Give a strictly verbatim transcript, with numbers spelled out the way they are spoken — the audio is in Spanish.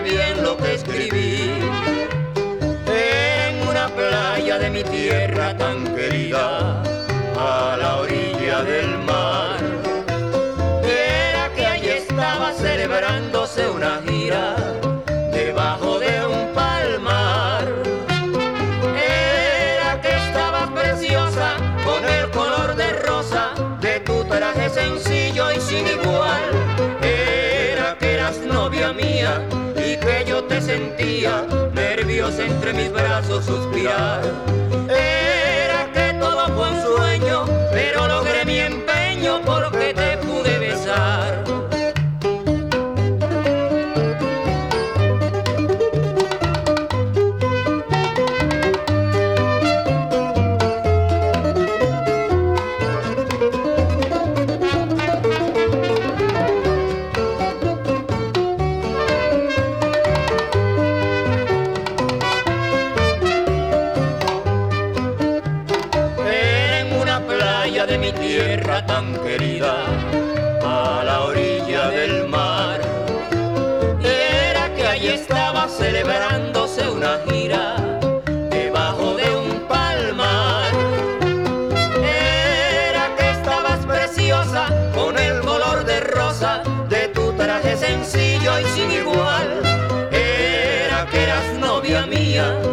bien lo que escribí. En una playa de mi tierra tan querida, a la orilla del mar, era que allí estaba celebrándose una gira debajo de un palmar. Era que estabas preciosa con el color de rosa de tu traje sencillo y sin igual. Era que eras novia mía y que yo te sentía nerviosa entre mis brazos suspirar. Era que todo fue un sueño, pero logré mi empeño porque te pude besar. De mi tierra tan querida, a la orilla del mar, era que allí estaba celebrándose una gira debajo de un palmar. Era que estabas preciosa con el color de rosa de tu traje sencillo y sin igual. Era que eras novia mía